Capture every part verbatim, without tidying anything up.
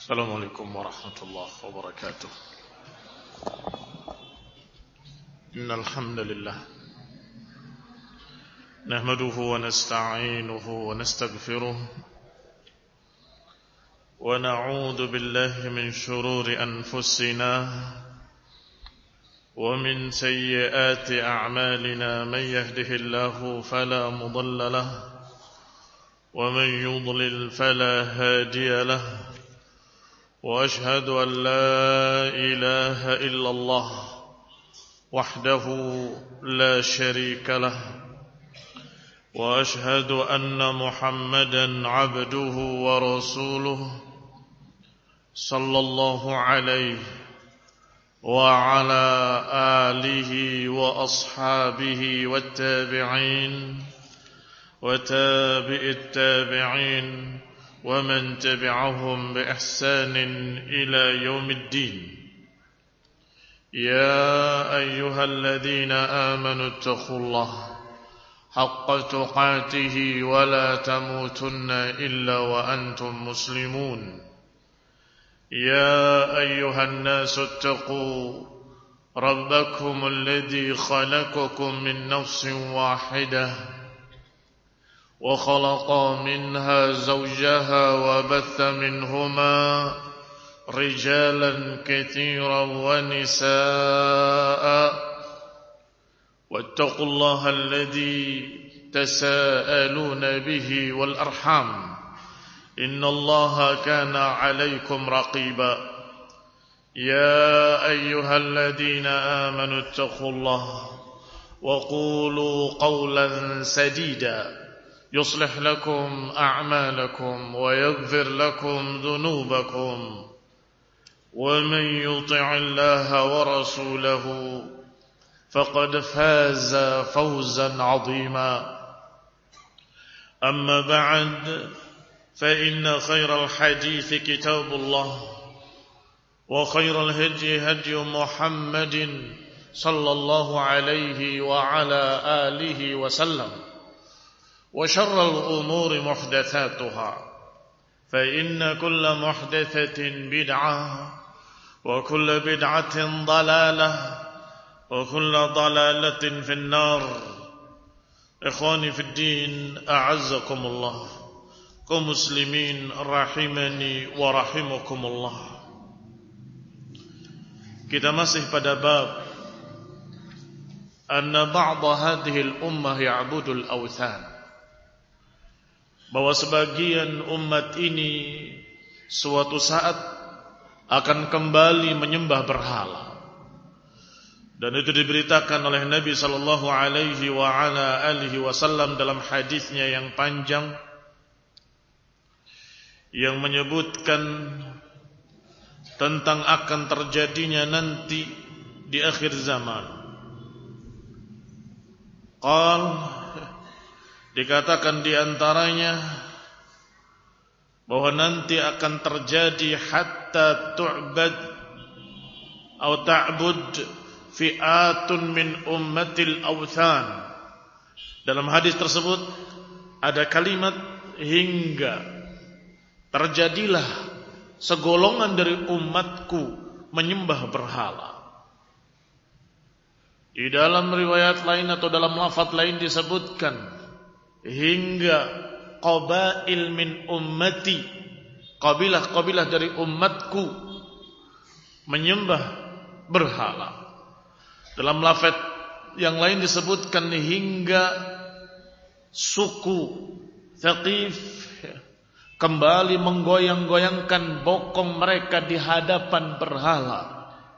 Assalamualaikum warahmatullahi wabarakatuh. Innal hamdalillah nahmaduhu wa nasta'inuhu wa nastaghfiruh wa na'udzu billahi min shururi anfusina wa min sayyiati a'malina man yahdihillahu fala mudilla lahu wa man yudlil fala hadiya lahu. وأشهد أن لا إله إلا الله وحده لا شريك له وأشهد أن محمدا عبده ورسوله صلى الله عليه وعلى آله وأصحابه والتابعين وتابع التابعين ومن تبعهم بإحسان إلى يوم الدين. يا أيها الذين آمنوا اتقوا الله حق تقاته ولا تموتن إلا وأنتم مسلمون. يا أيها الناس اتقوا ربكم الذي خلقكم من نفس واحدة وخلق منها زوجها وبث منهما رجالا كثيرا ونساء واتقوا الله الذي تساءلون به والأرحام إن الله كان عليكم رقيبا. يا أيها الذين آمنوا اتقوا الله وقولوا قولا سديدا يصلح لكم أعمالكم ويغفر لكم ذنوبكم ومن يطع الله ورسوله فقد فاز فوزا عظيما. أما بعد فإن خير الحديث كتاب الله وخير الهدي هدي محمد صلى الله عليه وعلى آله وسلم وشر الأمور محدثاتها فإن كل محدثة بدعة وكل بدعة ضلالة وكل ضلالة في النار. إخواني في الدين أعزكم الله kaum muslimin rahimani wa rahimakumullah. Kita masih pada bab anna ba'd hadhihi al-ummah ya'budu al-awthan, bahwa sebagian umat ini suatu saat akan kembali menyembah berhala. Dan itu diberitakan oleh Nabi sallallahu alaihi wa ala alihi wasallam dalam hadisnya yang panjang yang menyebutkan tentang akan terjadinya nanti di akhir zaman. Qal, dikatakan di antaranya bahwa nanti akan terjadi hatta tu'bad atau ta'bud fi'atun min ummatil awthan. Dalam hadis tersebut ada kalimat hingga terjadilah segolongan dari umatku menyembah berhala. Di dalam riwayat lain atau dalam lafaz lain disebutkan hingga qabail min ummati, kabilah-kabilah dari umatku menyembah berhala. Dalam lafaz yang lain disebutkan hingga suku Thaqif kembali menggoyang-goyangkan bokong mereka di hadapan berhala.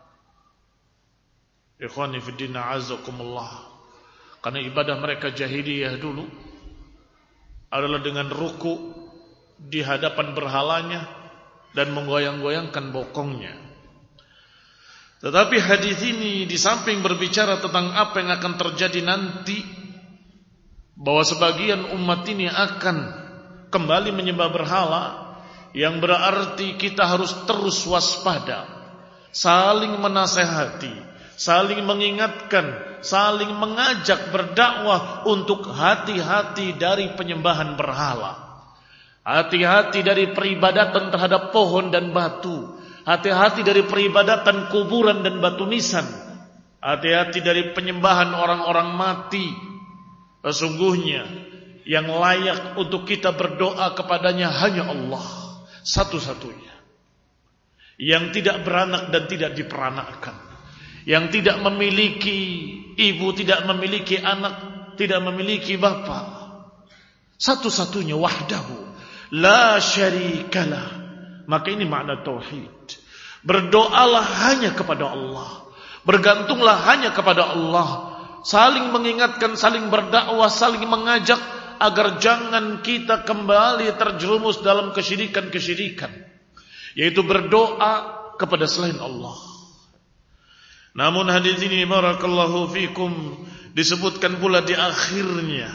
Ikhwani fiddin a'azakumullah. Karena ibadah mereka jahiliyah dulu adalah dengan ruku di hadapan berhalanya dan menggoyang-goyangkan bokongnya. Tetapi hadis ini di samping berbicara tentang apa yang akan terjadi nanti, bahwa sebagian umat ini akan kembali menyembah berhala, yang berarti kita harus terus waspada, saling menasehati, saling mengingatkan, saling mengajak berdakwah untuk hati-hati dari penyembahan berhala. Hati-hati dari peribadatan terhadap pohon dan batu. Hati-hati dari peribadatan kuburan dan batu nisan. Hati-hati dari penyembahan orang-orang mati. Sesungguhnya yang layak untuk kita berdoa kepadanya hanya Allah, satu-satunya. Yang tidak beranak dan tidak diperanakkan. Yang tidak memiliki ibu, tidak memiliki anak, tidak memiliki bapa. Satu-satunya wahdahu la syarikalah. Maka ini makna tauhid. Berdoalah hanya kepada Allah. Bergantunglah hanya kepada Allah. Saling mengingatkan, saling berdakwah, saling mengajak agar jangan kita kembali terjerumus dalam kesyirikan-kesyirikan, yaitu berdoa kepada selain Allah. Namun hadis ini barakallahu fikum disebutkan pula di akhirnya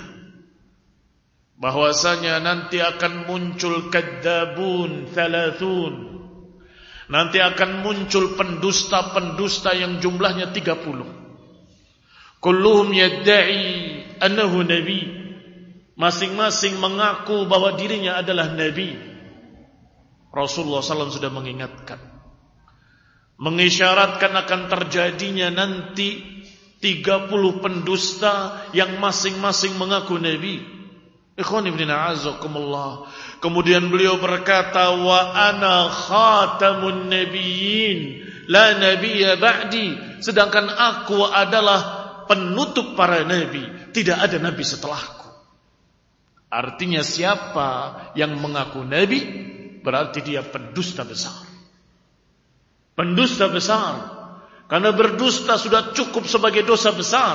bahwasanya nanti akan muncul kadzabun thalathun. Nanti akan muncul pendusta-pendusta yang jumlahnya tiga puluh. Kulluhum yadda'i annahu nabi. Masing-masing mengaku bahwa dirinya adalah nabi. Rasulullah sallallahu alaihi wasallam sudah mengingatkan, mengisyaratkan akan terjadinya nanti tiga puluh pendusta yang masing-masing mengaku nabi. Ikhwan ibn a'azakumullah. Kemudian beliau berkata, wa ana khatamun nabiyyin la nabiyya ba'di. Sedangkan aku adalah penutup para nabi, tidak ada nabi setelahku. Artinya siapa yang mengaku nabi berarti dia pendusta besar. Pendusta besar. Karena berdusta sudah cukup sebagai dosa besar.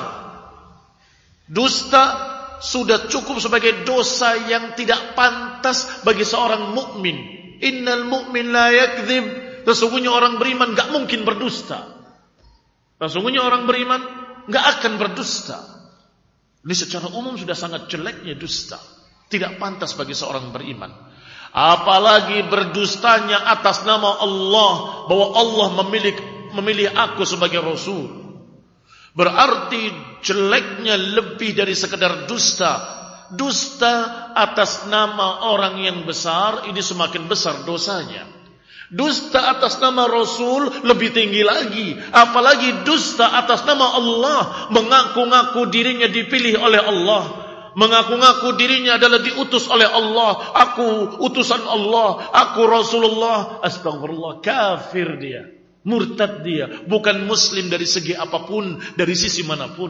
Dusta sudah cukup sebagai dosa yang tidak pantas bagi seorang mukmin. Innal mu'min la yakdzib. Sesungguhnya orang beriman enggak mungkin berdusta. Sesungguhnya orang beriman enggak akan berdusta. Ini secara umum sudah sangat jeleknya dusta. Tidak pantas bagi seorang beriman. Apalagi berdustanya atas nama Allah, bahwa Allah memilih memilih aku sebagai Rasul. Berarti jeleknya lebih dari sekedar dusta. Dusta atas nama orang yang besar, ini semakin besar dosanya. Dusta atas nama Rasul lebih tinggi lagi. Apalagi dusta atas nama Allah, mengaku-ngaku dirinya dipilih oleh Allah, mengaku-ngaku dirinya adalah diutus oleh Allah. Aku utusan Allah, aku Rasulullah. Astagfirullah, kafir dia, murtad dia, bukan muslim dari segi apapun, dari sisi manapun.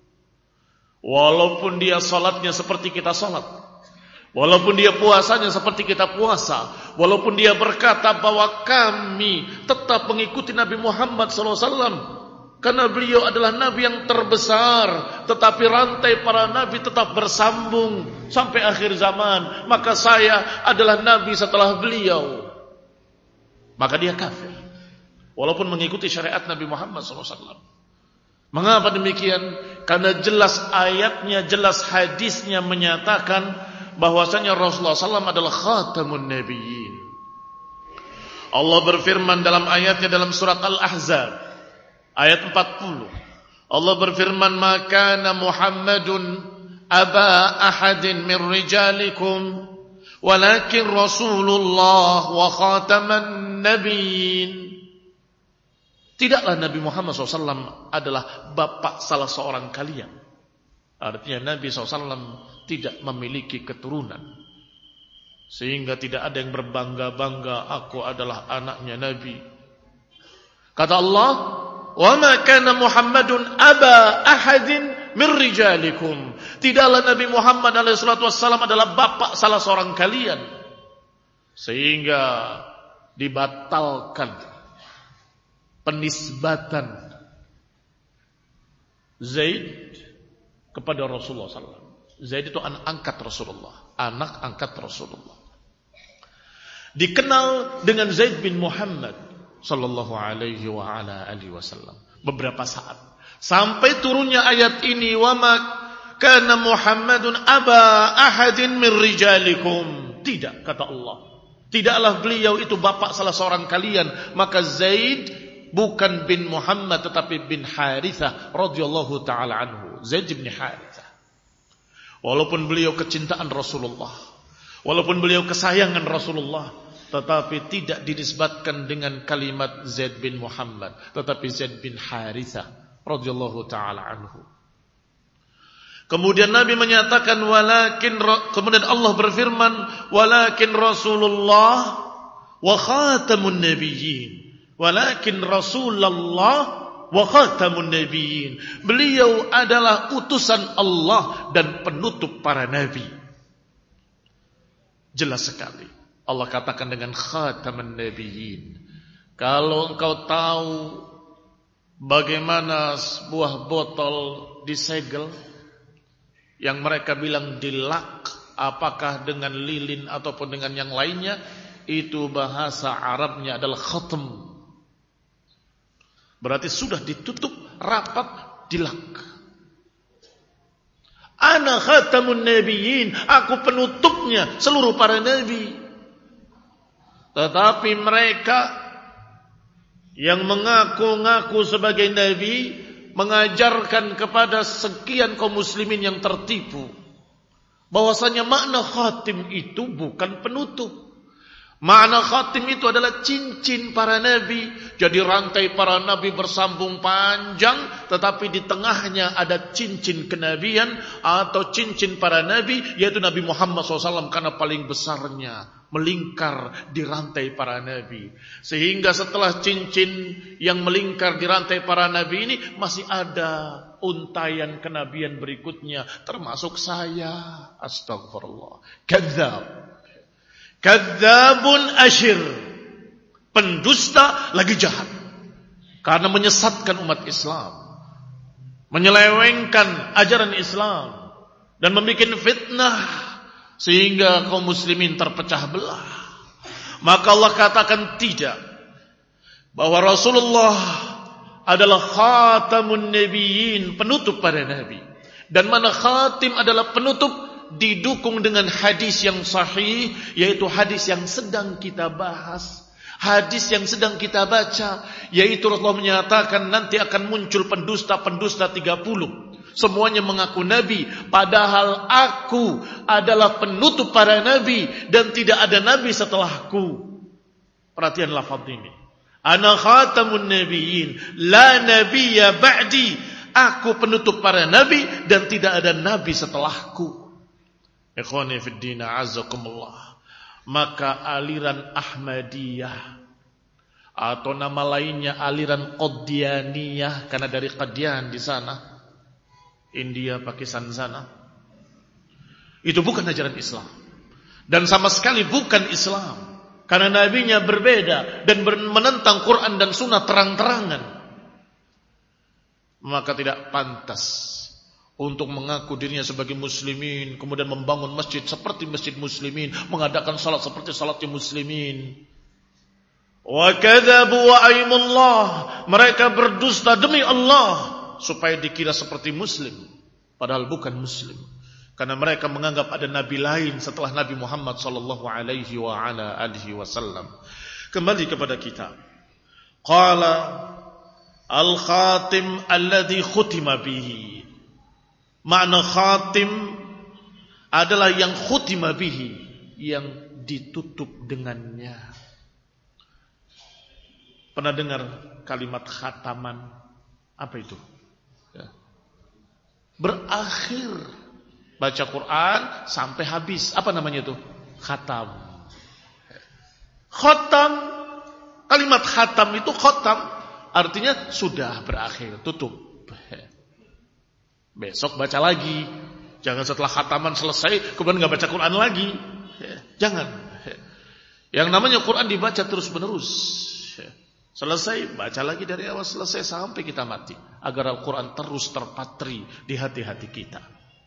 Walaupun dia salatnya seperti kita salat, walaupun dia puasanya seperti kita puasa, walaupun dia berkata bahwa kami tetap mengikuti Nabi Muhammad sallallahu alaihi wasallam karena beliau adalah Nabi yang terbesar, tetapi rantai para Nabi tetap bersambung sampai akhir zaman, maka saya adalah Nabi setelah beliau. Maka dia kafir, walaupun mengikuti syariat Nabi Muhammad sallallahu alaihi wasallam. Mengapa demikian? Karena jelas ayatnya, jelas hadisnya menyatakan bahwasanya Rasulullah sallallahu alaihi wasallam adalah khatamun nabiyyin. Allah berfirman dalam ayatnya dalam surat Al-Ahzab ayat empat puluh. Allah berfirman, "Ma kana Muhammadun aba ahadin min rijalikum, walakin Rasulullah wa khataman nabiyyin." Tidaklah Nabi Muhammad shallallahu alaihi wasallam adalah bapak salah seorang kalian. Artinya Nabi shallallahu alaihi wasallam tidak memiliki keturunan, sehingga tidak ada yang berbangga-bangga aku adalah anaknya Nabi. Kata Allah, "Wa ma kana Muhammadun aba ahadin min rijalikum." Tidaklah Nabi Muhammad alaihi salatu wassalam adalah bapak salah seorang kalian, sehingga dibatalkan penisbatan Zaid kepada Rasulullah sallallahu alaihi wasallam. Zaid itu anak angkat Rasulullah, anak angkat Rasulullah. Dikenal dengan Zaid bin Muhammad sallallahu alaihi wa ala alihi wasallam beberapa saat, sampai turunnya ayat ini, "Wa ma kana Muhammadun aba ahadin min rijalikum." Tidak, kata Allah, tidaklah beliau itu bapak salah seorang kalian. Maka Zaid bukan bin Muhammad tetapi bin Harithah radhiyallahu taala anhu. Zaid bin Harithah, walaupun beliau kecintaan Rasulullah, Walaupun beliau kesayangan Rasulullah, tetapi tidak dinisbatkan dengan kalimat Zaid bin Muhammad, tetapi Zaid bin Harithah radhiyallahu taala anhu. Kemudian Nabi menyatakan walakin, kemudian Allah berfirman walakin Rasulullah wa khatamun nabiyyin. Walakin Rasulullah wa khatamun nabiyyin. Beliau adalah utusan Allah dan penutup para nabi. Jelas sekali Allah katakan dengan khatamun nabiyyin. Kalau engkau tahu bagaimana sebuah botol disegel, yang mereka bilang dilak, apakah dengan lilin ataupun dengan yang lainnya, itu bahasa Arabnya adalah khatam. Berarti sudah ditutup rapat, dilak. Ana khatamun nabiyyin, aku penutupnya seluruh para nabi. Tetapi mereka yang mengaku-ngaku sebagai nabi mengajarkan kepada sekian kaum muslimin yang tertipu bahwasanya makna khatim itu bukan penutup. Makna khatim itu adalah cincin para nabi. Jadi rantai para nabi bersambung panjang, tetapi di tengahnya ada cincin kenabian atau cincin para nabi, yaitu Nabi Muhammad shallallahu alaihi wasallam, karena paling besarnya melingkar di rantai para nabi. Sehingga setelah cincin yang melingkar di rantai para nabi ini, masih ada untayan kenabian berikutnya, termasuk saya. Astagfirullah. Kadzab. Kadzabun asyir, pendusta lagi jahat, karena menyesatkan umat Islam, menyelewengkan ajaran Islam, dan membuat fitnah sehingga kaum muslimin terpecah belah. Maka Allah katakan tidak, bahwa Rasulullah adalah khatamun nabiyyin, penutup para nabi. Dan mana khatim adalah penutup, didukung dengan hadis yang sahih, yaitu hadis yang sedang kita bahas, hadis yang sedang kita baca, yaitu Rasulullah menyatakan nanti akan muncul pendusta-pendusta tiga puluh. Semuanya mengaku nabi, padahal aku adalah penutup para nabi dan tidak ada nabi setelahku. Perhatian lafaz ini. Ana khatamun nabiyyin, la nabiyya ba'di. Aku penutup para nabi dan tidak ada nabi setelahku. Ikhwani fid din, a'azzakumullah. Maka aliran Ahmadiyah atau nama lainnya aliran Qadianiyah, karena dari Qadian di sana, India, Pakistan sana, itu bukan ajaran Islam dan sama sekali bukan Islam, karena nabinya berbeda dan menentang Quran dan Sunnah terang-terangan. Maka tidak pantas untuk mengaku dirinya sebagai muslimin, kemudian membangun masjid seperti masjid muslimin, mengadakan salat seperti salatnya muslimin. Wa kadzabu wa aimullah, mereka berdusta demi Allah supaya dikira seperti muslim, padahal bukan muslim. Karena mereka menganggap ada nabi lain setelah Nabi Muhammad sallallahu alaihi wa ala alihi wasallam. Kembali kepada kitab. Qala al-khatim alladhi khutima bihi. Makna khatim adalah yang khutima bihi, yang ditutup dengannya. Pernah dengar kalimat khataman? Apa itu? Ya. Berakhir baca Quran sampai habis. Apa namanya itu? Khatam. Khatam, kalimat khatam itu khatam artinya sudah berakhir, tutup. Besok baca lagi. Jangan setelah khataman selesai kemudian gak baca Quran lagi. Jangan. Yang namanya Quran dibaca terus menerus. Selesai, baca lagi dari awal selesai sampai kita mati, agar Al-Quran terus terpatri di hati-hati kita.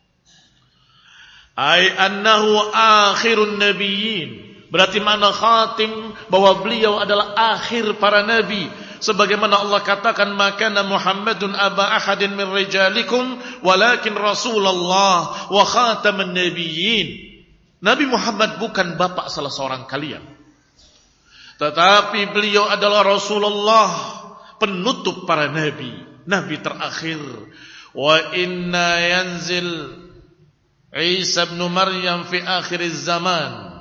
Ai annahu akhirun nabiyyin, berarti mana khatim, bahwa beliau adalah akhir para nabi. Sebagaimana Allah katakan, makana Muhammadun aba ahadin min rijalikum walakin Rasulullah wa khataman nabiyyin. Nabi Muhammad bukan bapak salah seorang kalian, tetapi beliau adalah Rasulullah, penutup para nabi, nabi terakhir. Wa inna yanzil Isa ibn Maryam fi akhir zaman,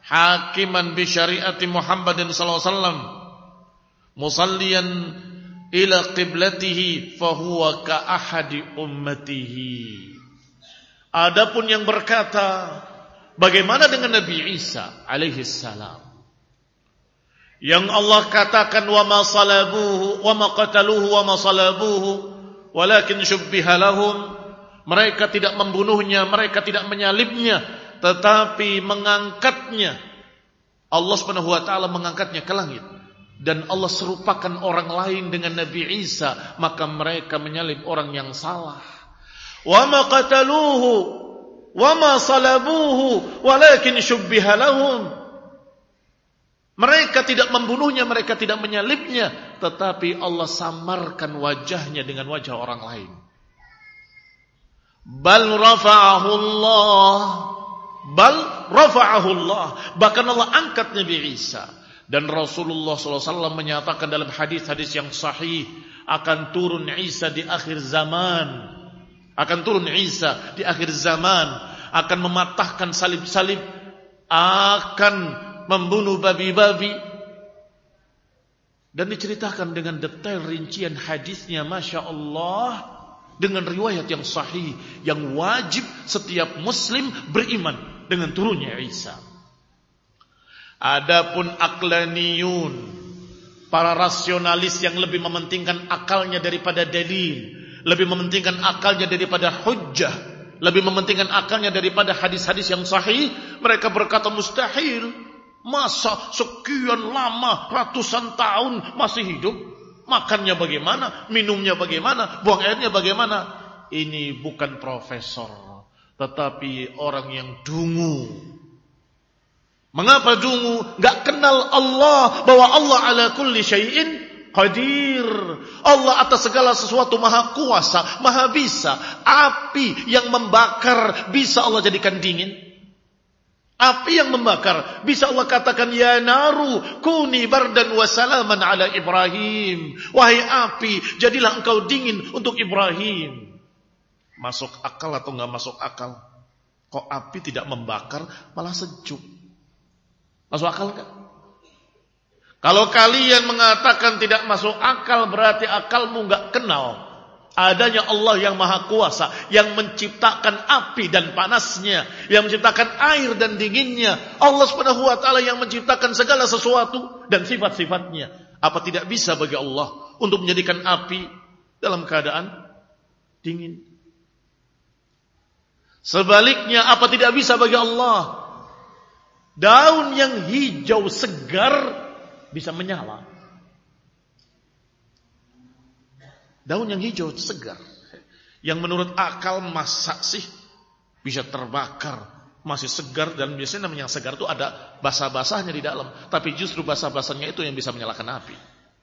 hakiman bi syariati Muhammadin sallallahu alaihi wasallam musalliyan ila qiblatihi fahuwa ka ahadi ummatihi. Adapun yang berkata, bagaimana dengan Nabi Isa alaihi salam? Yang Allah katakan wa ma salabuhu wa ma qataluhu wa ma salabuhu walakin syubbiha lahum. Mereka tidak membunuhnya, mereka tidak menyalibnya, tetapi mengangkatnya. Allah Subhanahu wa taala mengangkatnya ke langit. Dan Allah serupakan orang lain dengan Nabi Isa, maka mereka menyalib orang yang salah. Wa ma qataluhu wa ma salabuhu walakin syubbiha lahum. Mereka tidak membunuhnya, mereka tidak menyalibnya, tetapi Allah samarkan wajahnya dengan wajah orang lain. Bal rafa'ahu Allah, bal rafa'ahu Allah. Bahkan Allah angkat Nabi Isa. Dan Rasulullah sallallahu alaihi wasallam menyatakan dalam hadis-hadis yang sahih, akan turun Isa di akhir zaman. Akan turun Isa di akhir zaman, akan mematahkan salib-salib, akan membunuh babi-babi. Dan diceritakan dengan detail rincian hadisnya, Masya Allah, dengan riwayat yang sahih, yang wajib setiap muslim beriman dengan turunnya Isa. Adapun aqlaniyun, para rasionalis yang lebih mementingkan akalnya daripada dalil, lebih mementingkan akalnya daripada hujjah, lebih mementingkan akalnya daripada hadis-hadis yang sahih, mereka berkata mustahil. Masa sekian lama, ratusan tahun masih hidup? Makannya bagaimana? Minumnya bagaimana? Buang airnya bagaimana? Ini bukan profesor, tetapi orang yang dungu. Mengapa dungu? Gak kenal Allah, bahwa Allah ala kulli syai'in qadir. Allah atas segala sesuatu maha kuasa, maha bisa. Api yang membakar bisa Allah jadikan dingin. Api yang membakar bisa Allah katakan, ya naru kuni bardan wa salaman ala Ibrahim. Wahai api, jadilah engkau dingin untuk Ibrahim. Masuk akal atau enggak masuk akal? Kok api tidak membakar malah sejuk? Masuk akal kan? Kalau kalian mengatakan tidak masuk akal, berarti akalmu enggak kenal adanya Allah yang maha kuasa, yang menciptakan api dan panasnya, yang menciptakan air dan dinginnya. Allah Subhanahu wa taala yang menciptakan segala sesuatu dan sifat-sifatnya. Apa tidak bisa bagi Allah untuk menjadikan api dalam keadaan dingin? Sebaliknya, apa tidak bisa bagi Allah daun yang hijau segar bisa menyala? Daun yang hijau segar, yang menurut akal masa sih bisa terbakar, masih segar, dan biasanya namanya segar itu ada basah-basahnya di dalam, tapi justru basah-basahnya itu yang bisa menyalakan api.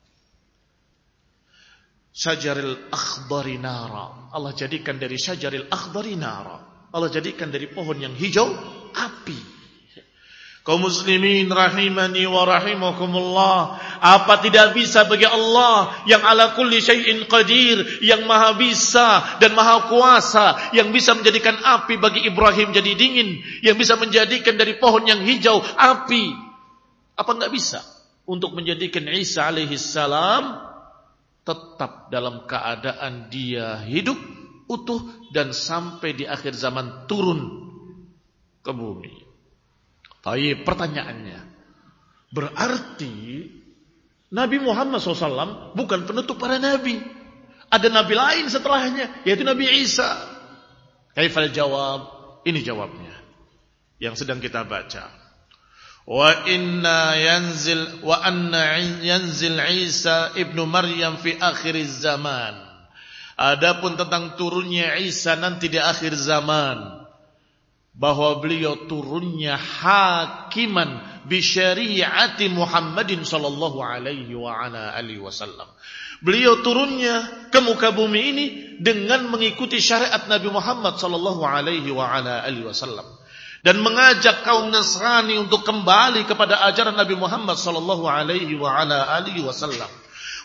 Syajaril akhdari nara, Allah jadikan dari syajaril akhdari nara, Allah jadikan dari pohon yang hijau api. Kaum muslimin rahimani wa rahimakumullah, apa tidak bisa bagi Allah yang ala kulli syai'in qadir, yang maha bisa dan maha kuasa, yang bisa menjadikan api bagi Ibrahim jadi dingin, yang bisa menjadikan dari pohon yang hijau api? Apa enggak bisa untuk menjadikan Isa alaihi salam tetap dalam keadaan dia hidup utuh dan sampai di akhir zaman turun ke bumi? Tapi pertanyaannya, berarti Nabi Muhammad shallallahu alaihi wasallam bukan penutup para nabi. Ada nabi lain setelahnya, yaitu Nabi Isa. Kaifal jawab? Ini jawabnya yang sedang kita baca. Wa inna yanzil wa anna yanzil Isa ibnu Maryam fi akhir zaman. Adapun tentang turunnya Isa nanti di akhir zaman, bahwa beliau turunnya hakiman bi syariati Muhammadin sallallahu alaihi wa ala alihi wasallam. Beliau turunnya ke muka bumi ini dengan mengikuti syariat Nabi Muhammad sallallahu alaihi wa ala alihi wasallam, dan mengajak kaum Nasrani untuk kembali kepada ajaran Nabi Muhammad sallallahu alaihi wa ala alihi wasallam.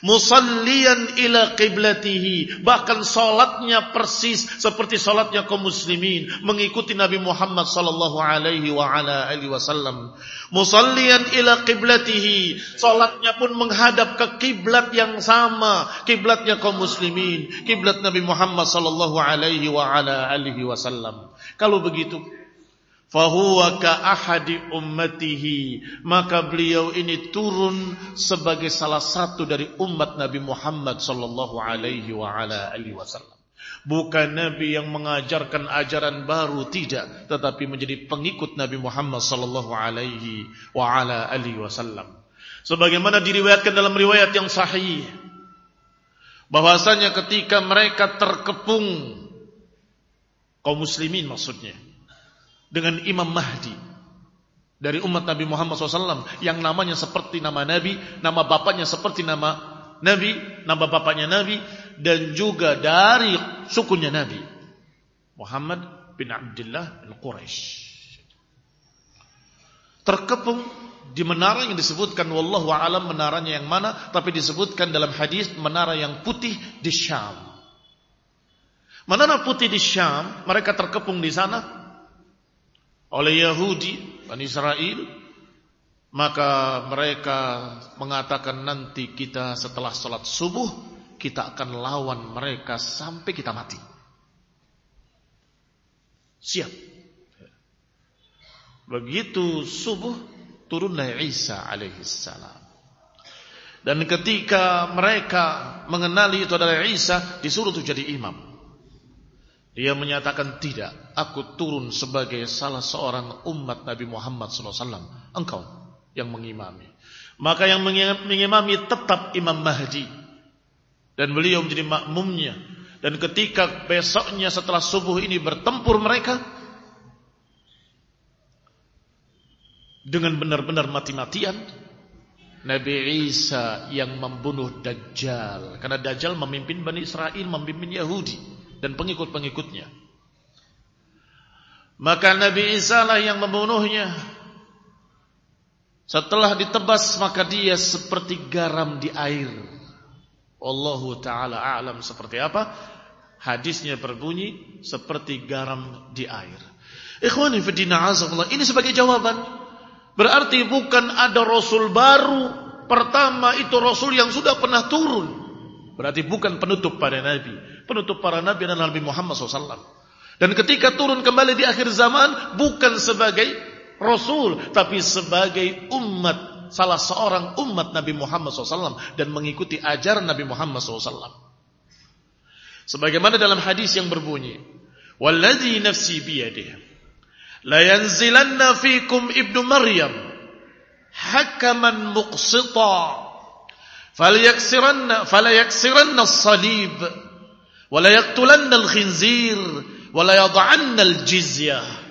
musalliyan ila qiblatihi, bahkan salatnya persis seperti salatnya kaum muslimin, mengikuti Nabi Muhammad sallallahu alaihi wa ala alihi wasallam. Musalliyan ila qiblatihi, salatnya pun menghadap ke kiblat yang sama, kiblatnya kaum muslimin, kiblat Nabi Muhammad sallallahu alaihi wa ala alihi wasallam. Kalau begitu, fahuwa ka ahadi ummatihi, maka beliau ini turun sebagai salah satu dari umat Nabi Muhammad sallallahu alaihi wa ala alihi wasallam. Bukan nabi yang mengajarkan ajaran baru, tidak, tetapi menjadi pengikut Nabi Muhammad sallallahu alaihi wa ala alihi wasallam. Sebagaimana diriwayatkan dalam riwayat yang sahih, bahwasanya ketika mereka terkepung, kaum muslimin maksudnya, dengan Imam Mahdi dari umat Nabi Muhammad shallallahu alaihi wasallam, yang namanya seperti nama Nabi, nama bapaknya seperti nama Nabi, nama bapaknya Nabi, dan juga dari sukunya Nabi, Muhammad bin Abdullah al-Quraisy. Terkepung di menara yang disebutkan wallahu a'lam menaranya yang mana, tapi disebutkan dalam hadis menara yang putih di Syam. Menara putih di Syam, mereka terkepung di sana oleh Yahudi, Bani Israel. Maka mereka mengatakan, nanti kita setelah sholat subuh, kita akan lawan mereka sampai kita mati. Siap. Begitu subuh, turunlah Isa alaihissalam. Dan ketika mereka mengenali itu adalah Isa, disuruh untuk jadi imam. Dia menyatakan, tidak, aku turun sebagai salah seorang umat Nabi Muhammad shallallahu alaihi wasallam. Engkau yang mengimami. Maka yang mengimami tetap Imam Mahdi, dan beliau menjadi makmumnya. Dan ketika besoknya setelah subuh ini bertempur mereka dengan benar-benar mati-matian, Nabi Isa yang membunuh Dajjal. Karena Dajjal memimpin Bani Israel, memimpin Yahudi dan pengikut-pengikutnya. Maka Nabi Isa lah yang membunuhnya. Setelah ditebas, maka dia seperti garam di air. Wallahu ta'ala a'lam seperti apa. Hadisnya berbunyi seperti garam di air. Ikhwani fiddina azakullah, ini sebagai jawaban. Berarti bukan ada Rasul baru. Pertama itu Rasul yang sudah pernah turun. Berarti bukan penutup pada Nabi. Penutup para Nabi adalah Nabi Muhammad shallallahu alaihi wasallam. Dan ketika turun kembali di akhir zaman, bukan sebagai Rasul, tapi sebagai umat, salah seorang umat Nabi Muhammad shallallahu alaihi wasallam, dan mengikuti ajaran Nabi Muhammad shallallahu alaihi wasallam. Sebagaimana dalam hadis yang berbunyi, walladzi nafsi biyadihi la yanzilanna fikum ibnu Maryam hakaman muqsita falyaksiranna falayaksiranna as-salib wala yaqtulanna al-khinzir wala yad'anna al-jizyah.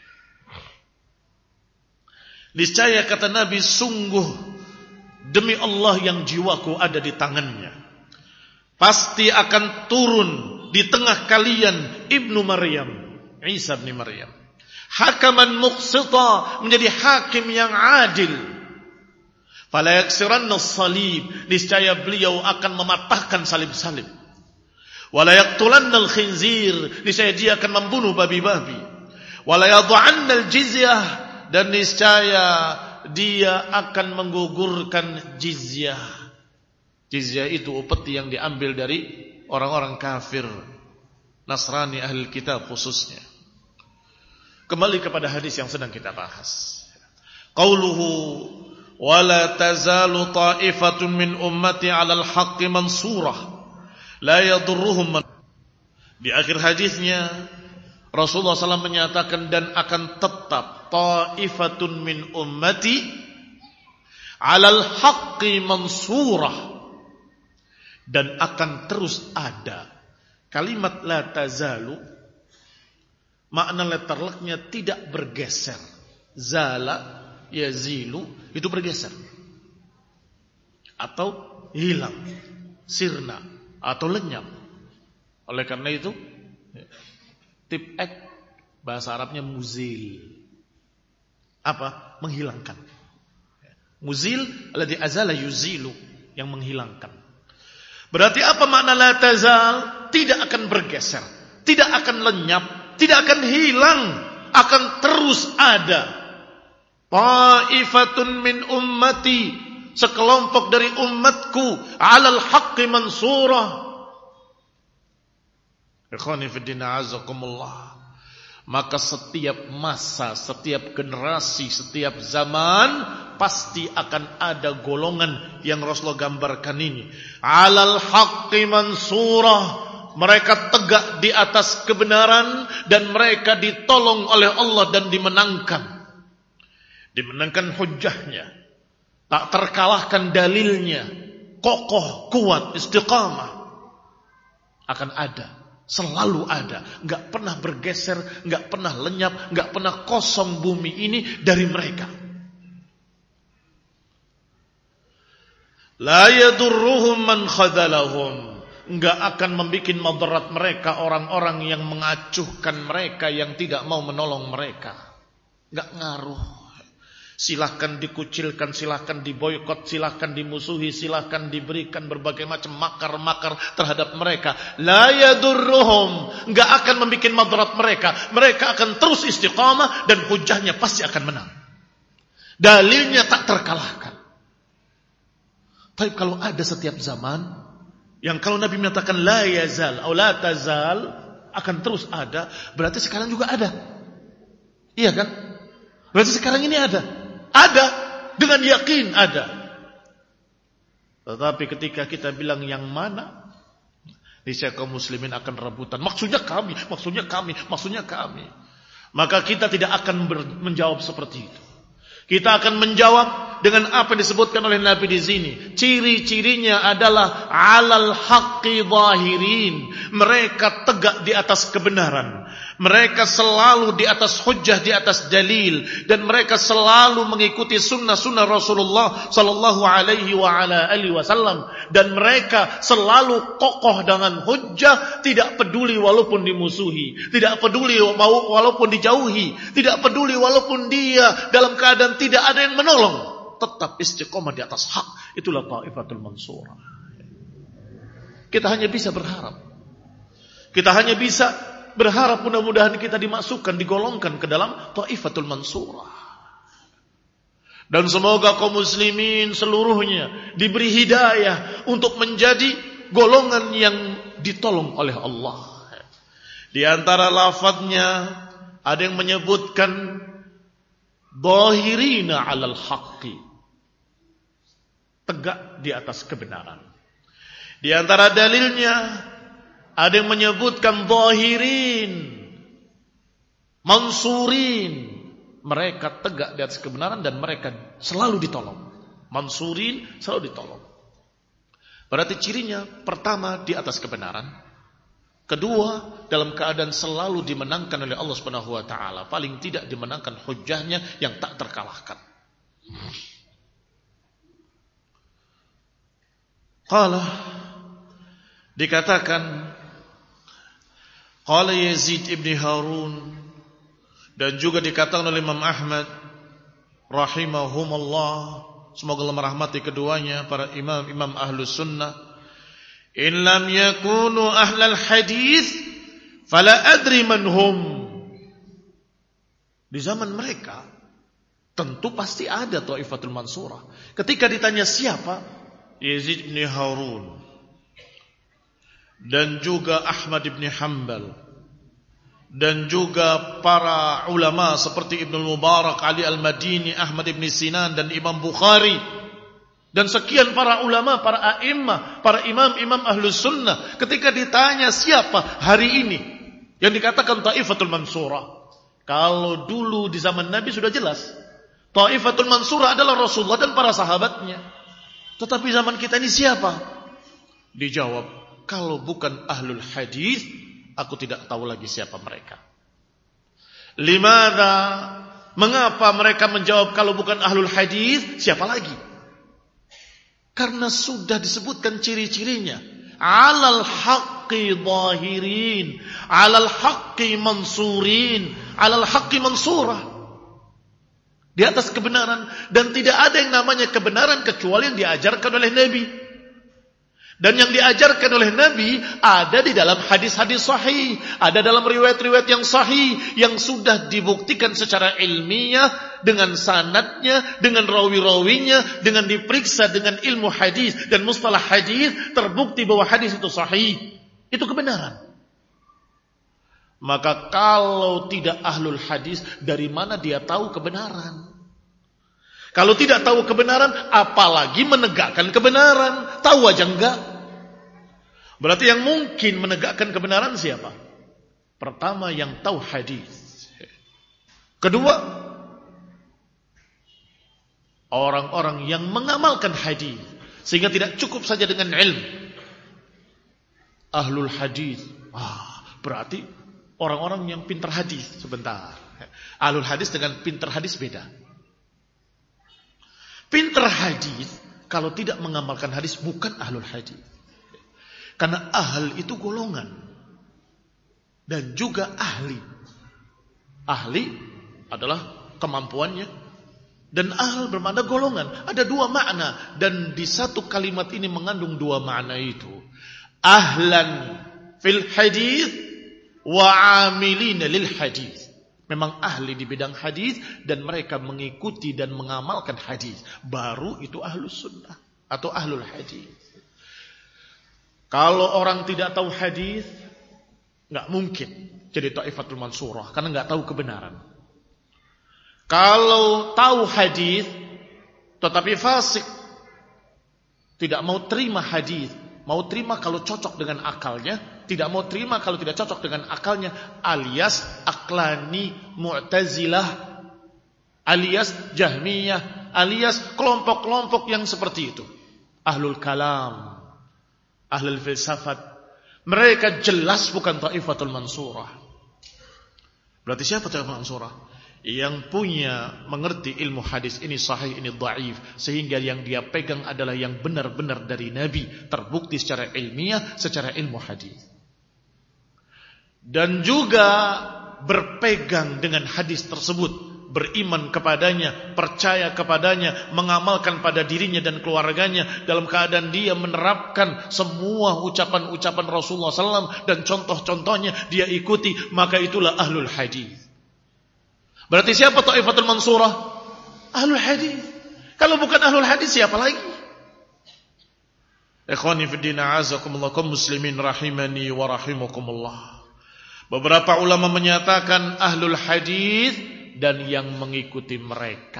Niscaya kata Nabi, sungguh demi Allah yang jiwaku ada di tangannya, pasti akan turun di tengah kalian Ibnu Maryam, Isa bin Maryam, hakaman muqsita, menjadi hakim yang adil. Fala yaksiranna as-salib, niscaya beliau akan mematahkan salib-salib. Wala yaqtulanna al-khinzir, niscaya dia akan membunuh babi-babi. Wala yad'anna al-jizyah, dan niscaya dia akan menggugurkan jizyah. Jizyah itu upeti yang diambil dari orang-orang kafir, Nasrani, ahli kitab khususnya. Kembali kepada hadis yang sedang kita bahas. Qauluhu wala tazalu ta'ifatun min ummati 'alal haqqi mansurah la yadurruhum man. Di akhir hadisnya Rasulullah shallallahu alaihi wasallam menyatakan, dan akan tetap ta'ifatun min ummati 'alal haqqi mansurah, dan akan terus ada. Kalimat la tazalu, makna letterleknya tidak bergeser. Zala yazilu, itu bergeser atau hilang, sirna atau lenyap. Oleh karena itu tip ek bahasa Arabnya muzil. Apa? Menghilangkan. Muzil alladhi azala yuzilu, yang menghilangkan. Berarti apa makna la tazal? Tidak akan bergeser, tidak akan lenyap, tidak akan hilang, akan terus ada. Ta'ifatun min ummati, sekelompok dari umatku, 'alal haqqi mansurah. Ikhwani fi din, a'azzakumullah. Maka setiap masa, setiap generasi, setiap zaman pasti akan ada golongan yang Rasulullah gambarkan ini. 'Alal haqqi mansurah. Mereka tegak di atas kebenaran dan mereka ditolong oleh Allah dan dimenangkan. Dimenangkan hujjahnya. Tak terkalahkan dalilnya. Kokoh, kuat, istiqamah. Akan ada. Selalu ada, enggak pernah bergeser, enggak pernah lenyap, enggak pernah kosong bumi ini dari mereka. La yadurruhum man khadalahum, enggak akan membuat madarat mereka orang-orang yang mengacuhkan mereka, yang tidak mau menolong mereka. Enggak ngaruh. Silahkan dikucilkan, silahkan diboykot, silahkan dimusuhi, silahkan diberikan berbagai macam makar-makar terhadap mereka. La yadurruhum, enggak akan membuat madarat mereka. Mereka akan terus istiqamah dan hujahnya pasti akan menang. Dalilnya tak terkalahkan. Tapi kalau ada setiap zaman yang kalau Nabi menyatakan la yazal atau la tazal, akan terus ada, berarti sekarang juga ada. Iya kan? Berarti sekarang ini ada. Ada, dengan yakin ada. Tetapi ketika kita bilang yang mana, niscaya kaum muslimin akan rebutan. Maksudnya kami, maksudnya kami, maksudnya kami. Maka kita tidak akan menjawab seperti itu. Kita akan menjawab dengan apa yang disebutkan oleh Nabi di sini. Ciri-cirinya adalah 'alal haqqi zahirin. Mereka tegak di atas kebenaran. Mereka selalu di atas hujjah, di atas dalil, dan mereka selalu mengikuti sunnah-sunnah Rasulullah sallallahu alaihi wa ala alihi wasallam, dan mereka selalu kokoh dengan hujjah, tidak peduli walaupun dimusuhi, tidak peduli walaupun dijauhi, tidak peduli walaupun dia dalam keadaan tidak ada yang menolong, tetap istiqomah di atas hak. Itulah Ta'ifatul Mansurah. Kita hanya bisa berharap. Kita hanya bisa berharap mudah-mudahan kita dimasukkan, digolongkan ke dalam Ta'ifatul Mansurah. Dan semoga kaum muslimin seluruhnya diberi hidayah untuk menjadi golongan yang ditolong oleh Allah. Di antara lafadznya ada yang menyebutkan zahirina 'alal haqqi, tegak di atas kebenaran. Di antara dalilnya ada yang menyebutkan zahirin, mansurin. Mereka tegak di atas kebenaran dan mereka selalu ditolong. Mansurin, selalu ditolong. Berarti cirinya, pertama di atas kebenaran. Kedua, dalam keadaan selalu dimenangkan oleh Allah Subhanahu wa taala. Paling tidak dimenangkan hujahnya yang tak terkalahkan. Qala, dikatakan Qala Yazid ibn Harun, dan juga dikatakan oleh Imam Ahmad rahimahumullah, semoga Allah merahmati keduanya, para imam-imam ahlus sunnah, in lam yakunu ahlal hadis fala adri man hum. Di zaman mereka tentu pasti ada Ta'ifatul Mansurah. Ketika ditanya siapa, Yazid ibn Harun dan juga Ahmad ibn Hanbal dan juga para ulama seperti Ibnu Mubarak, Ali Al-Madini, Ahmad ibn Sinan dan Imam Bukhari dan sekian para ulama, para a'immah, para imam-imam ahlus sunnah, ketika ditanya siapa hari ini yang dikatakan Ta'ifatul Mansurah, kalau dulu di zaman Nabi sudah jelas Ta'ifatul Mansurah adalah Rasulullah dan para sahabatnya. Tetapi zaman kita ini siapa? Dijawab, kalau bukan ahlul hadis, aku tidak tahu lagi siapa mereka. Limada? Mengapa mereka menjawab kalau bukan ahlul hadis, siapa lagi? Karena sudah disebutkan ciri-cirinya. Alal haqqi zahirin, alal haqqi mansurin, alal haqqi mansurah. Di atas kebenaran, dan tidak ada yang namanya kebenaran kecuali yang diajarkan oleh Nabi. Dan yang diajarkan oleh Nabi ada di dalam hadis-hadis sahih, ada dalam riwayat-riwayat yang sahih yang sudah dibuktikan secara ilmiah dengan sanadnya, dengan rawi-rawinya, dengan diperiksa dengan ilmu hadis dan mustalah hadis, terbukti bahwa hadis itu sahih. Itu kebenaran. Maka kalau tidak ahlul hadis, dari mana dia tahu kebenaran? Kalau tidak tahu kebenaran, apalagi menegakkan kebenaran? Tahu aja enggak. Berarti yang mungkin menegakkan kebenaran siapa? Pertama, yang tahu hadis. Kedua, orang-orang yang mengamalkan hadis, sehingga tidak cukup saja dengan ilmu. Ahlul hadis. Ah, berarti orang-orang yang pintar hadis. Sebentar. Ahlul hadis dengan pintar hadis beda. Pintar hadis kalau tidak mengamalkan hadis bukan ahlul hadis. Karena ahl itu golongan dan juga ahli. Ahli adalah kemampuannya dan ahl bermakna golongan. Ada dua makna dan di satu kalimat ini mengandung dua makna itu. Ahlan fil hadis wa amilina lil hadis. Memang ahli di bidang hadis dan mereka mengikuti dan mengamalkan hadis. Baru itu ahlus sunnah atau ahlul hadis. Kalau orang tidak tahu hadis, nggak mungkin jadi Thaifatul Mansurah karena nggak tahu kebenaran. Kalau tahu hadis tetapi fasik, tidak mau terima hadis, mau terima kalau cocok dengan akalnya, tidak mau terima kalau tidak cocok dengan akalnya, alias Aqlani, Mu'tazilah, alias Jahmiyah, alias kelompok-kelompok yang seperti itu. Ahlul kalam, ahlul filsafat, mereka jelas bukan Thaifatul Mansurah. Berarti siapa Thaifatul Mansurah? Yang punya mengerti ilmu hadis ini sahih, ini dhaif, sehingga yang dia pegang adalah yang benar-benar dari Nabi, terbukti secara ilmiah, secara ilmu hadis. Dan juga berpegang dengan hadis tersebut, beriman kepadanya, percaya kepadanya, mengamalkan pada dirinya dan keluarganya dalam keadaan dia menerapkan semua ucapan-ucapan Rasulullah sallallahu alaihi wasallam dan contoh-contohnya dia ikuti, maka itulah ahlul hadis. Berarti siapa Thaifatul Mansurah? Ahlul hadis. Kalau bukan ahlul hadis siapa lagi? Ikhwani fi din, a'azakumullah, kaum muslimin rahimani wa rahimakumullah. Beberapa ulama menyatakan ahlul hadis dan yang mengikuti mereka.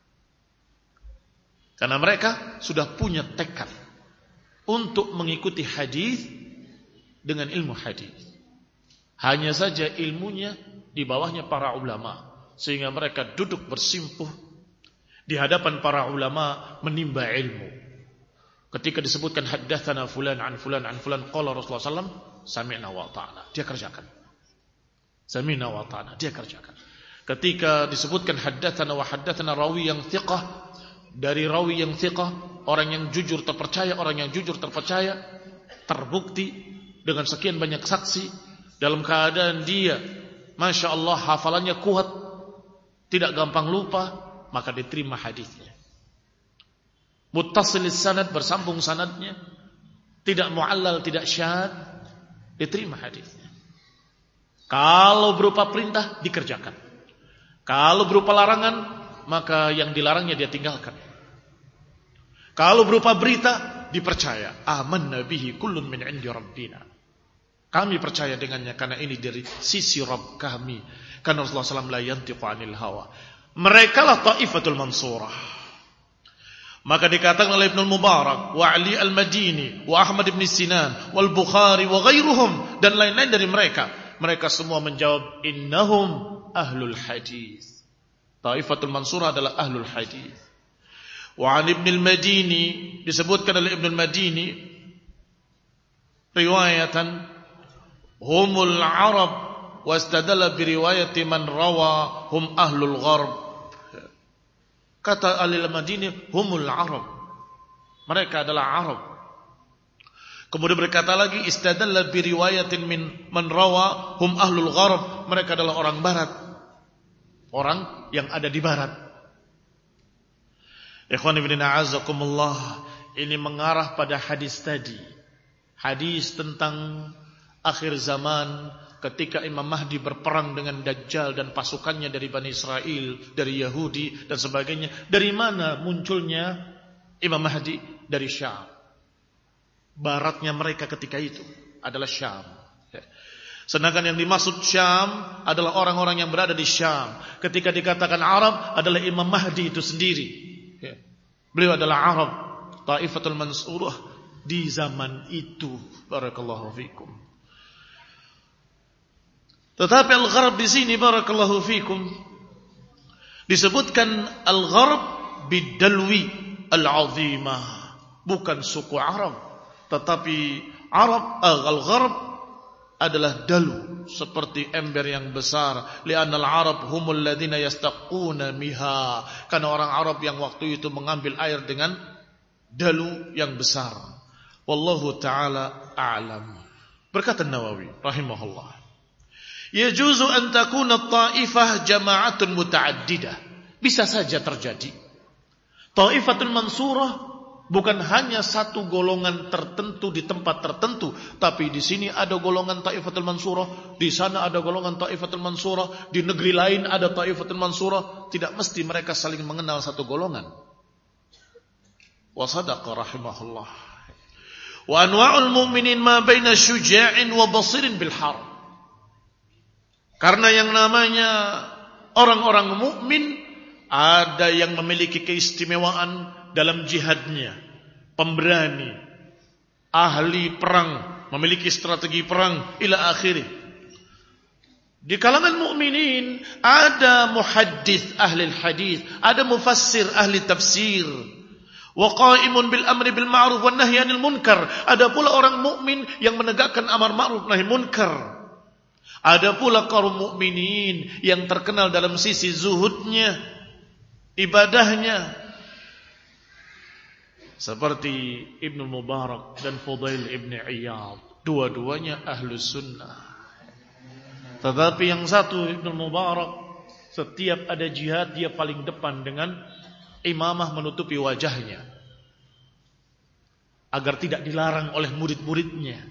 Karena mereka sudah punya tekad untuk mengikuti hadis dengan ilmu hadis. Hanya saja ilmunya di bawahnya para ulama, sehingga mereka duduk bersimpuh di hadapan para ulama menimba ilmu. Ketika disebutkan haddatsana fulan an fulan an fulan qala Rasulullah sallallahu alaihi wasallam, sami'na wa ta'na, dia kerjakan. Sami'na wa ta'na, dia kerjakan. Ketika disebutkan haddatsana wa haddatsana rawi yang thiqah, dari rawi yang thiqah, orang yang jujur terpercaya, orang yang jujur terpercaya, terbukti dengan sekian banyak saksi, dalam keadaan dia Masya Allah hafalannya kuat, tidak gampang lupa, maka diterima hadisnya. Muttasilis sanad, bersambung sanadnya, tidak mu'allal, tidak syad, diterima hadisnya. Kalau berupa perintah dikerjakan, kalau berupa larangan maka yang dilarangnya dia tinggalkan. Kalau berupa berita dipercaya, amanna bihi kullun min indi rabbina, kami percaya dengannya karena ini dari sisi Rabb kami. Karena Rasulullah sallallahu alaihi wasallam la yantiqu anil hawa. Mereka lah Thaifatul Mansurah. Maka dikatakan oleh Ibnu Mubarak, wa Ali al-Madini, wa Ahmad ibn Sinan, wal Bukhari, wa ghairuhum, dan lain-lain dari mereka. Mereka semua menjawab, innahum ahlul hadis. Thaifatul Mansurah adalah ahlul hadis. Wa an Ibn al-Madini, disebutkan oleh Ibn al-Madini, riwayatan, humul Arab, wastadalla biriwayati man rawa hum ahlul gharb. Kata al-Madini, humul Arab, mereka adalah Arab. Kemudian berkata lagi, istadalla biriwayatin min man rawa hum ahlul gharb, mereka adalah orang barat, orang yang ada di barat. Ikhwan ibn a'azakumullah, ini mengarah pada hadis tadi hadis tentang akhir zaman ketika Imam Mahdi berperang dengan Dajjal dan pasukannya dari Bani Israel, dari Yahudi dan sebagainya. Dari mana munculnya Imam Mahdi? Dari Syam. Baratnya mereka ketika itu adalah Syam. Sedangkan yang dimaksud Syam adalah orang-orang yang berada di Syam. Ketika dikatakan Arab adalah Imam Mahdi itu sendiri. Beliau adalah Arab, Taifatul Mansurah di zaman itu. Barakallahu fikum. Tetapi al-gharb di sini barakallahu fikum disebutkan al-gharb bidalwi al-azimah, bukan suku Arab, tetapi Arab al-gharb adalah dalu seperti ember yang besar. Li'anna al-arab humul ladzina yastaquna miha, karena orang Arab yang waktu itu mengambil air dengan dalu yang besar. Wallahu taala a'lam. Berkata Nawawi rahimahullah, yajuzu an takuna at-ta'ifah jama'atun muta'addidah. Bisa saja terjadi Ta'ifatul Mansurah bukan hanya satu golongan tertentu di tempat tertentu, tapi di sini ada golongan Ta'ifatul Mansurah, di sana ada golongan Ta'ifatul Mansurah, di negeri lain ada Ta'ifatul Mansurah. Tidak mesti mereka saling mengenal satu golongan. Wa sadaqa rahimahullah. Wa anwa'ul mu'minin ma baina syuja'in wa basirin bil harb. Karena yang namanya orang-orang mukmin ada yang memiliki keistimewaan dalam jihadnya, pemberani, ahli perang, memiliki strategi perang ila akhirih. Di kalangan mukminin ada muhaddits ahli hadis, ada mufassir ahli tafsir, wa qa'imun bil amri bil ma'ruf wan nahyi 'anil munkar. Ada pula orang mukmin yang menegakkan amar ma'ruf nahi munkar. Ada pula kaum mukminin yang terkenal dalam sisi zuhudnya, ibadahnya, seperti Ibnu Mubarak dan Fudail Ibn Iyad. Dua-duanya ahlu sunnah. Tetapi yang satu, Ibnu Mubarak, setiap ada jihad dia paling depan dengan imamah menutupi wajahnya agar tidak dilarang oleh murid-muridnya.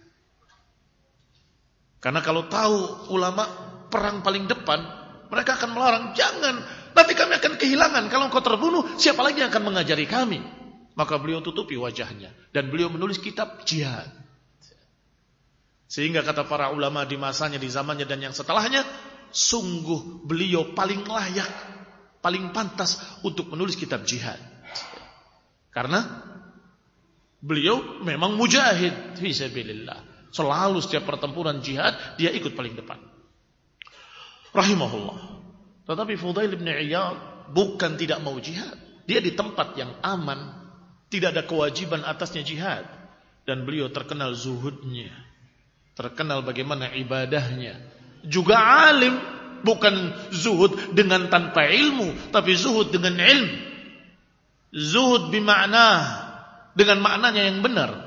Karena kalau tahu ulama perang paling depan, mereka akan melarang, jangan, nanti kami akan kehilangan. Kalau engkau terbunuh, siapa lagi yang akan mengajari kami? Maka beliau tutupi wajahnya dan beliau menulis kitab jihad. Sehingga kata para ulama di masanya, di zamannya dan yang setelahnya, sungguh beliau paling layak, paling pantas untuk menulis kitab jihad. Karena beliau memang mujahid fi sabilillah. Selalu setiap pertempuran jihad dia ikut paling depan. Rahimahullah. Tetapi Fudail bin Iyad bukan tidak mau jihad. Dia di tempat yang aman, tidak ada kewajiban atasnya jihad, dan beliau terkenal zuhudnya, terkenal bagaimana ibadahnya. Juga alim, bukan zuhud dengan tanpa ilmu, tapi zuhud dengan ilmu. Zuhud bimakna, dengan maknanya yang benar.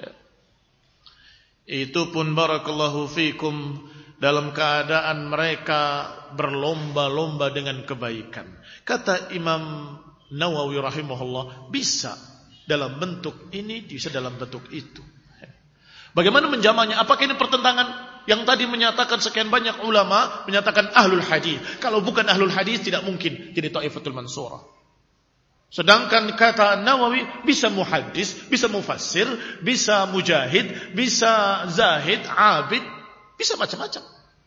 Itu pun barakallahu fikum dalam keadaan mereka berlomba-lomba dengan kebaikan. Kata Imam Nawawi rahimahullah, bisa dalam bentuk ini, bisa dalam bentuk itu. Bagaimana menjamahnya? Apakah ini pertentangan? Yang tadi menyatakan sekian banyak ulama menyatakan ahlul hadis. Kalau bukan ahlul hadis tidak mungkin jadi Taifatul Mansurah. Sedangkan kata Nawawi, bisa muhaddis, bisa mufassir, bisa mujahid, bisa zahid, abid, bisa macam-macam.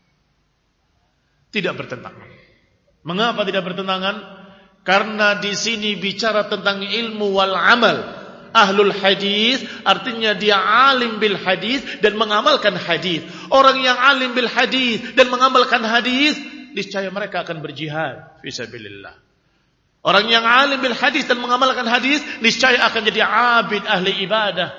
Tidak bertentangan. Mengapa tidak bertentangan? Karena di sini bicara tentang ilmu wal amal. Ahlul hadis artinya dia alim bil hadis dan mengamalkan hadis. Orang yang alim bil hadis dan mengamalkan hadis, niscaya mereka akan berjihad fi sabilillah. Orang yang alim bil hadis dan mengamalkan hadis, niscaya akan jadi abid ahli ibadah.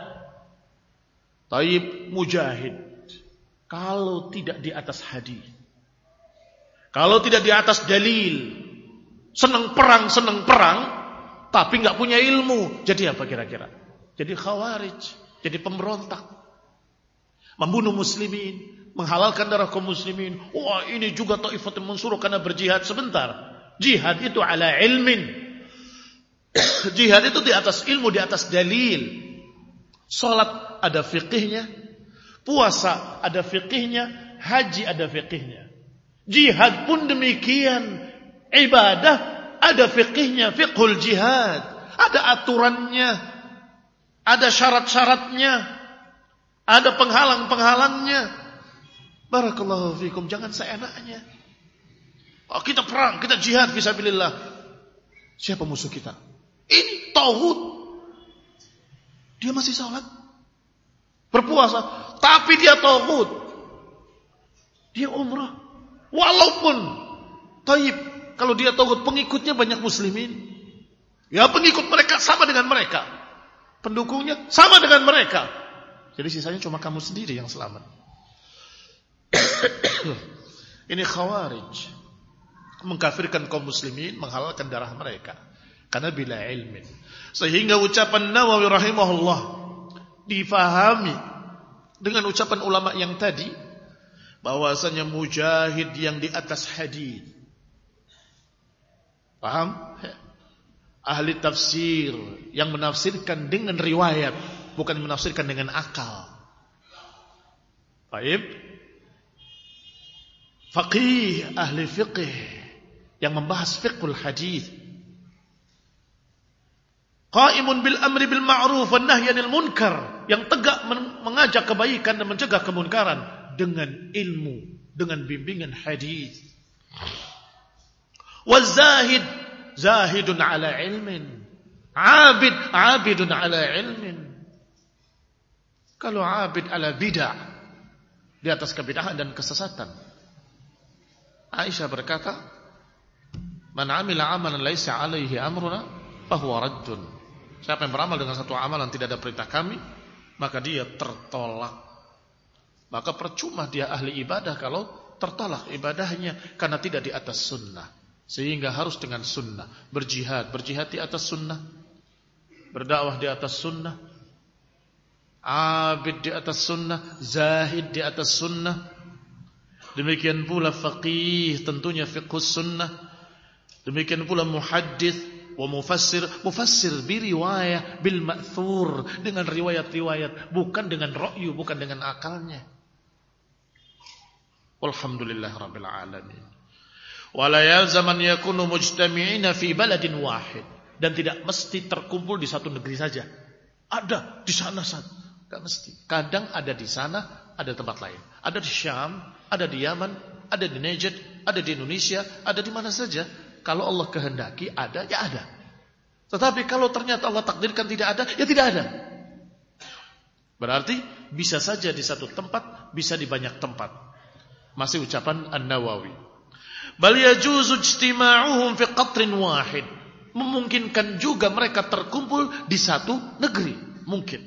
Taib mujahid. Kalau tidak di atas hadis, kalau tidak di atas dalil, senang perang, senang perang, tapi nggak punya ilmu, jadi apa kira-kira? Jadi khawarij, jadi pemberontak, membunuh muslimin, menghalalkan darah kaum muslimin. Wah, ini juga Taifatul Mansurah karena berjihad. Sebentar. Jihad itu ala ilmin. Jihad itu di atas ilmu, di atas dalil. Salat ada fiqihnya, puasa ada fiqihnya, haji ada fiqihnya. Jihad pun demikian. Ibadah ada fiqihnya, fiqhul jihad. Ada aturannya, ada syarat-syaratnya, ada penghalang-penghalangnya. Barakallahu fikum, jangan seenaknya. Oh, kita perang, kita jihad fisabilillah. Siapa musuh kita? Ini tauhid. Dia masih salat, berpuasa, tapi dia tauhid. Dia umrah. Walaupun taib, kalau dia tauhid, pengikutnya banyak muslimin. Ya pengikut mereka sama dengan mereka, pendukungnya sama dengan mereka. Jadi sisanya cuma kamu sendiri yang selamat. Ini khawarij, mengkafirkan kaum muslimin, menghalalkan darah mereka karena bila ilmin. Sehingga ucapan Nawawi rahimahullah difahami dengan ucapan ulama yang tadi, bahwasanya mujahid yang di atas hadis. Paham? Ahli tafsir yang menafsirkan dengan riwayat, bukan menafsirkan dengan akal. Baik. Faqih, ahli fiqh yang membahas fiqhul hadis. Qaimun bil amri bil ma'ruf wan nahyi 'anil munkar, yang tegak mengajak kebaikan dan mencegah kemunkaran dengan ilmu, dengan bimbingan hadis. Wazahid, zahidun ala ilmin. Abid, abidun ala ilmin. Kalau abid ala bid'ah, di atas kebid'ahan dan kesesatan. Aisyah berkata, "Man 'amila 'amalan laisa 'alaihi amruna fahuwa raddun." Siapa yang beramal dengan satu amalan tidak ada perintah kami, maka dia tertolak. Maka percuma dia ahli ibadah kalau tertolak ibadahnya karena tidak di atas sunnah. Sehingga harus dengan sunnah, berjihad, berjihad di atas sunnah, berdakwah di atas sunnah, abid di atas sunnah, zahid di atas sunnah. Demikian pula faqih, tentunya fiqhus sunnah. Demikian pula muhaddits wa mufassir, mufassir biriwayah bil ma'thur, dengan riwayat-riwayat, bukan dengan ra'yu, bukan dengan akalnya. Walhamdulillah rabbil alamin. Wala yalzam an yakunu mujtami'ina fi baladin wahid, dan tidak mesti terkumpul di satu negeri saja. Ada di sana saja, enggak mesti. Kadang ada di sana, ada tempat lain. Ada di Syam, ada di Yaman, ada di Najd, ada di Indonesia, ada di mana saja. Kalau Allah kehendaki ada, ya ada. Tetapi kalau ternyata Allah takdirkan tidak ada, ya tidak ada. Berarti bisa saja di satu tempat, bisa di banyak tempat. Masih ucapan An-Nawawi. Bal yajuzu ijtima'uhum fi qatrin wahid. Memungkinkan juga mereka terkumpul di satu negeri, mungkin.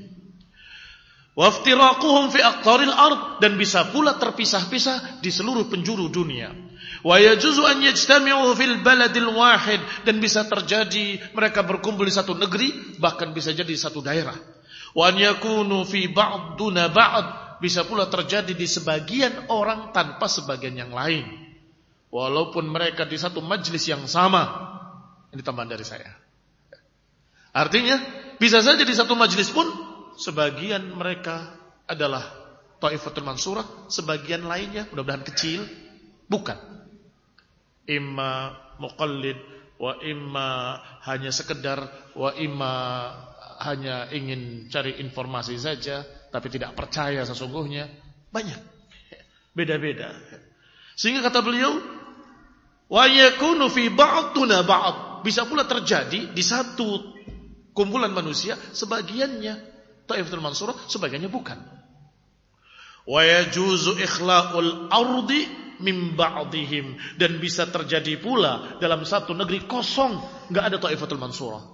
Waftiraquhum fi aqtaril ard, dan bisa pula terpisah-pisah di seluruh penjuru dunia. Wa yajuzu an yajtami'u fil baladil wahid, dan bisa terjadi mereka berkumpul di satu negeri, bahkan bisa jadi di satu daerah. Wa an yakunu fi ba'd duna ba'd, bisa pula terjadi di sebagian orang tanpa sebagian yang lain. Walaupun mereka di satu majlis yang sama. Ini tambahan dari saya. Artinya bisa saja di satu majlis pun sebagian mereka adalah Thaifatul Mansurah, sebagian lainnya mudah-mudahan kecil bukan. Imma muqallid, wa imma hanya sekedar, wa imma hanya ingin cari informasi saja tapi tidak percaya sesungguhnya. Banyak, beda-beda. Sehingga kata beliau, wa yakunu fi ba'duna ba'd, bisa pula terjadi di satu kumpulan manusia sebagiannya Thaifatul Mansurah, sebagiannya bukan. Wa yajuzu ikhla'ul ardi min ba'dihim, dan bisa terjadi pula dalam satu negeri kosong, enggak ada Thaifatul Mansurah.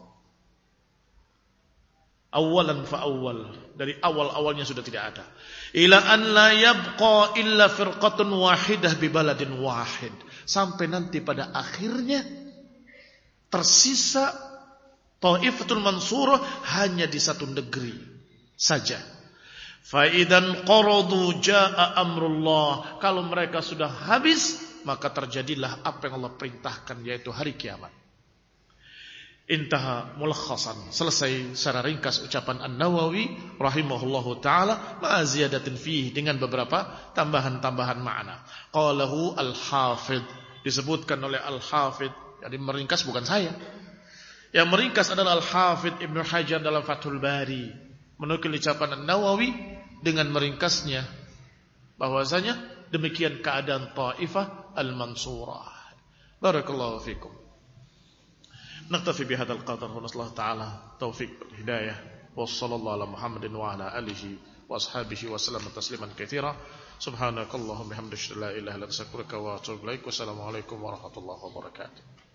Awalan fa awal, dari awal-awalnya sudah tidak ada. Ila an la yabqa illa firqatun wahidah bi baladin wahid, sampai nanti pada akhirnya tersisa Thaifatul Mansurah hanya di satu negeri saja. Fa idan qaradu jaa amrullah, kalau mereka sudah habis maka terjadilah apa yang Allah perintahkan, yaitu hari kiamat. Intaha mulakhasan, selesai secara ringkas ucapan An-Nawawi rahimahullahu taala ma'a ziyadatin fihi, dengan beberapa tambahan-tambahan makna. Qalahu al-Hafidz, disebutkan oleh al-Hafidz, jadi meringkas bukan saya. Yang meringkas adalah al-Hafidz Ibnu Hajar dalam Fathul Bari, menukil ucapan An-Nawawi dengan meringkasnya bahwasanya demikian keadaan Taifah al-Mansurah. Barakallahu fikum. Naktafi bihadzal qadar wa nasallahu ta'ala taufiq wal hidayah. Wassallallahu ala Muhammadin wa ala alihi wa ashabihi wa sallam tasliman katsira. Subhanakallahumma bihamdika la ilaha illa anta astaghfiruka wa atubu ilaik. Wassalamu alaikum warahmatullahi wabarakatuh.